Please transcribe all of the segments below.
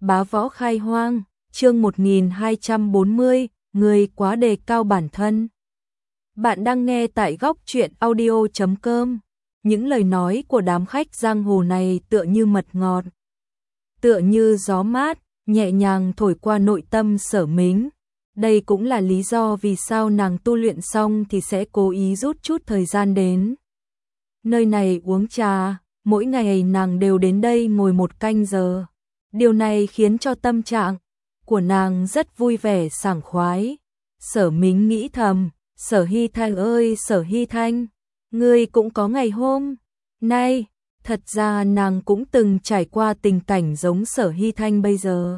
Bá võ khai hoang, chương 1240, người quá đề cao bản thân. Bạn đang nghe tại góc truyện audio.com. Những lời nói của đám khách giang hồ này tựa như mật ngọt, tựa như gió mát, nhẹ nhàng thổi qua nội tâm Sở Mính. Đây cũng là lý do vì sao nàng tu luyện xong thì sẽ cố ý rút chút thời gian đến nơi này uống trà, mỗi ngày nàng đều đến đây ngồi 1 canh giờ. Điều này khiến cho tâm trạng của nàng rất vui vẻ sảng khoái. Sở Mính nghĩ thầm, Sở Hy Thanh ơi Sở Hy Thanh, ngươi cũng có ngày hôm nay. Thật ra nàng cũng từng trải qua tình cảnh giống Sở Hy Thanh bây giờ.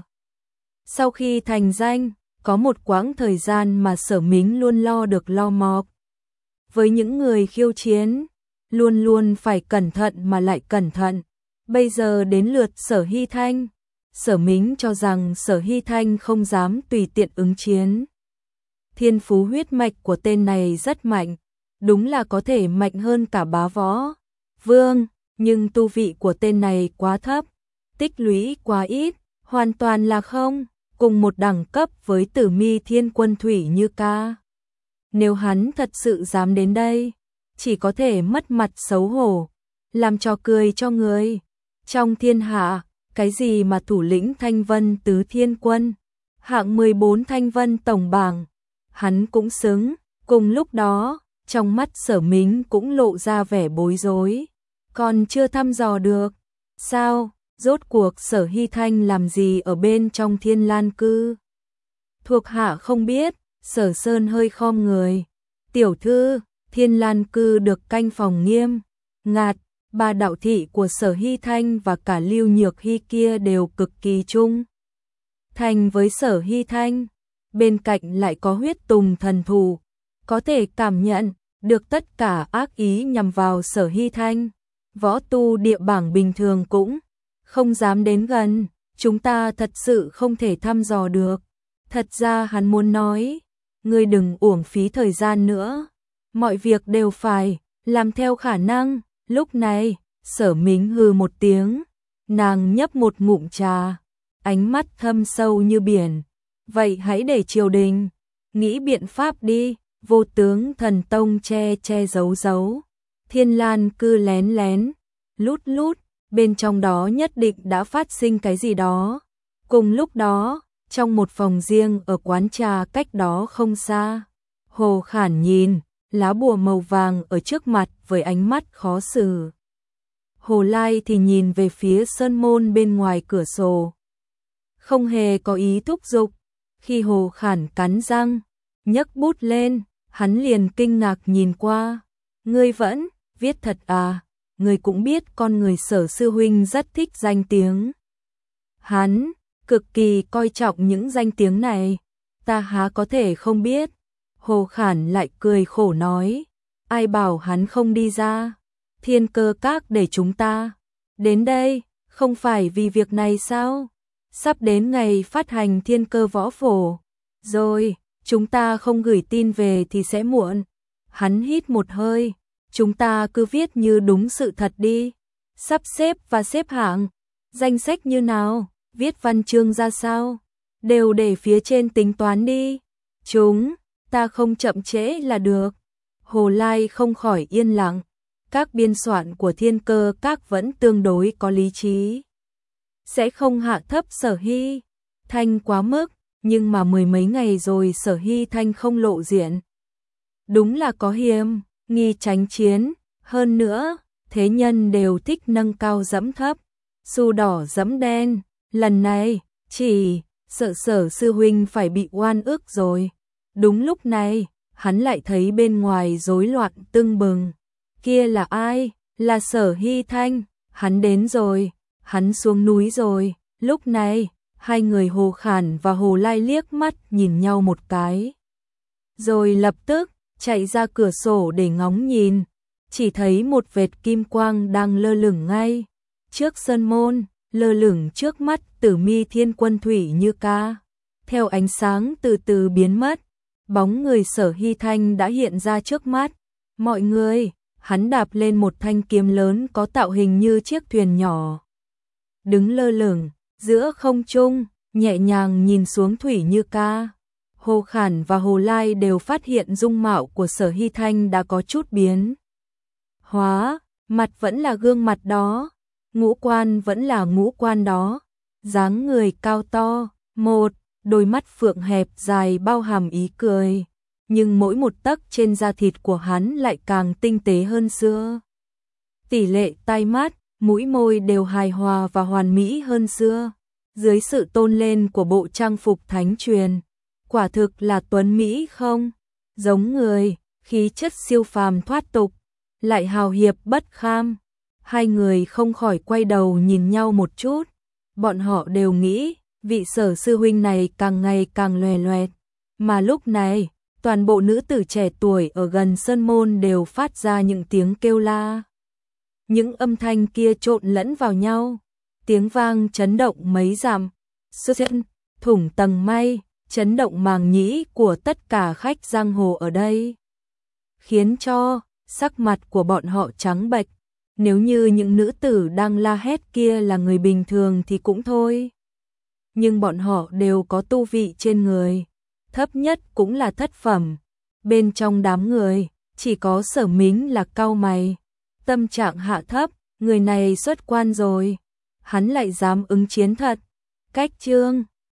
Sau khi thành danh, có một quãng thời gian mà Sở Mính luôn lo được lo mọt. Với những người khiêu chiến, luôn luôn phải cẩn thận mà lại cẩn thận. Bây giờ đến lượt Sở Hy Thanh, Sở Mính cho rằng Sở Hy Thanh không dám tùy tiện ứng chiến. Thiên phú huyết mạch của tên này rất mạnh, đúng là có thể mạnh hơn cả Bá Võ Vương, nhưng tu vị của tên này quá thấp, tích lũy quá ít, hoàn toàn là không cùng một đẳng cấp với Tử Mi Thiên Quân Thủy Như Ca. Nếu hắn thật sự dám đến đây, chỉ có thể mất mặt xấu hổ, làm trò cười cho người. Trong thiên hạ, cái gì mà thủ lĩnh Thanh Vân Tứ Thiên Quân, hạng 14 Thanh Vân tổng bảng, hắn cũng xứng. Cùng lúc đó, trong mắt Sở Mính cũng lộ ra vẻ bối rối, còn chưa thăm dò được. Sao, rốt cuộc Sở Hy Thanh làm gì ở bên trong Thiên Lan Cư? Thuộc hạ không biết. Sở Sơn hơi khom người. Tiểu thư, Thiên Lan Cư được canh phòng nghiêm ngặt, 3 đạo thị của Sở Hy Thanh và cả Lưu Nhược Hy kia đều cực kỳ trung thành với Sở Hy Thanh. Bên cạnh lại có Huyết Tùng thần thù, có thể cảm nhận được tất cả ác ý nhằm vào Sở Hy Thanh. Võ tu địa bảng bình thường cũng không dám đến gần, chúng ta thật sự không thể thăm dò được. Thật ra hắn muốn nói, ngươi đừng uổng phí thời gian nữa, mọi việc đều phải làm theo khả năng. Lúc này, Sở Mính hừ một tiếng, nàng nhấp một ngụm trà, ánh mắt thâm sâu như biển. Vậy hãy để triều đình nghĩ biện pháp đi. Vô Tướng Thần Tông che che giấu giấu, Thiên Lan Cư lén lén lút lút, bên trong đó nhất định đã phát sinh cái gì đó. Cùng lúc đó, trong một phòng riêng ở quán trà cách đó không xa, Hồ Khản nhìn lá bùa màu vàng ở trước mặt với ánh mắt khó xử. Hồ Lai thì nhìn về phía sơn môn bên ngoài cửa sổ, không hề có ý thúc giục. Khi Hồ Khản cắn răng, nhấc bút lên, hắn liền kinh ngạc nhìn qua. Ngươi vẫn viết thật à? Ngươi cũng biết con người Sở sư huynh rất thích danh tiếng. Hắn cực kỳ coi trọng những danh tiếng này, ta há có thể không biết. Hồ Khản lại cười khổ nói, ai bảo hắn không đi ra Thiên Cơ Các để chúng ta đến đây, không phải vì việc này sao? Sắp đến ngày phát hành Thiên Cơ Võ Phổ rồi, chúng ta không gửi tin về thì sẽ muộn. Hắn hít một hơi, chúng ta cứ viết như đúng sự thật đi. Sắp xếp và xếp hạng, danh sách như nào, viết văn chương ra sao, đều để phía trên tính toán đi. Ta không chậm trễ là được. Hồ Lai không khỏi yên lặng. Các biên soạn của Thiên Cơ Các vẫn tương đối có lý trí, sẽ không hạ thấp Sở Hy Thanh quá mức, nhưng mà 10 mấy ngày rồi Sở Hy Thanh không lộ diện, đúng là có hiềm nghi tránh chiến. Hơn nữa, thế nhân đều thích nâng cao dẫm thấp, xu đỏ dẫm đen, lần này chỉ sợ Sở sư huynh phải bị oan ức rồi. Đúng lúc này, hắn lại thấy bên ngoài rối loạn tưng bừng. Kia là ai? Là Sở Hy Thanh, hắn đến rồi, hắn xuống núi rồi. Lúc này, hai người Hồ Khản và Hồ Lai liếc mắt nhìn nhau một cái, rồi lập tức chạy ra cửa sổ để ngóng nhìn. Chỉ thấy một vệt kim quang đang lơ lửng ngay trước sơn môn, lơ lửng trước mắt Tử Mi Thiên Quân Thủy Như Ca. Theo ánh sáng từ từ biến mất, bóng người Sở Hy Thanh đã hiện ra trước mắt mọi người. Hắn đạp lên một thanh kiếm lớn có tạo hình như chiếc thuyền nhỏ, đứng lơ lửng Giữa không trung, nhẹ nhàng nhìn xuống Thủy Như Ca. Hồ Khản và Hồ Lai đều phát hiện dung mạo của Sở Hy Thanh đã có chút biến hóa, mặt vẫn là gương mặt đó, ngũ quan vẫn là ngũ quan đó, dáng người cao to, đôi mắt phượng hẹp dài bao hàm ý cười, nhưng mỗi một tấc trên da thịt của hắn lại càng tinh tế hơn xưa. Tỷ lệ tai mắt, mũi môi đều hài hòa và hoàn mỹ hơn xưa. Dưới sự tôn lên của bộ trang phục thánh truyền, quả thực là tuấn mỹ không giống người, khí chất siêu phàm thoát tục, lại hào hiệp bất kham. Hai người không khỏi quay đầu nhìn nhau một chút, bọn họ đều nghĩ vị Sở sư huynh này càng ngày càng loè loẹt, mà lúc này, toàn bộ nữ tử trẻ tuổi ở gần sơn môn đều phát ra những tiếng kêu la. Những âm thanh kia trộn lẫn vào nhau, tiếng vang chấn động mấy dặm, thủng tầng mây, chấn động màng nhĩ của tất cả khách giang hồ ở đây, khiến cho sắc mặt của bọn họ trắng bệch. Nếu như những nữ tử đang la hét kia là người bình thường thì cũng thôi, nhưng bọn họ đều có tu vị trên người, thấp nhất cũng là thất phẩm. Bên trong đám người, chỉ có Sở Mính là cau mày, tâm trạng hạ thấp, người này xuất quan rồi, hắn lại dám ứng chiến thật. Cách chương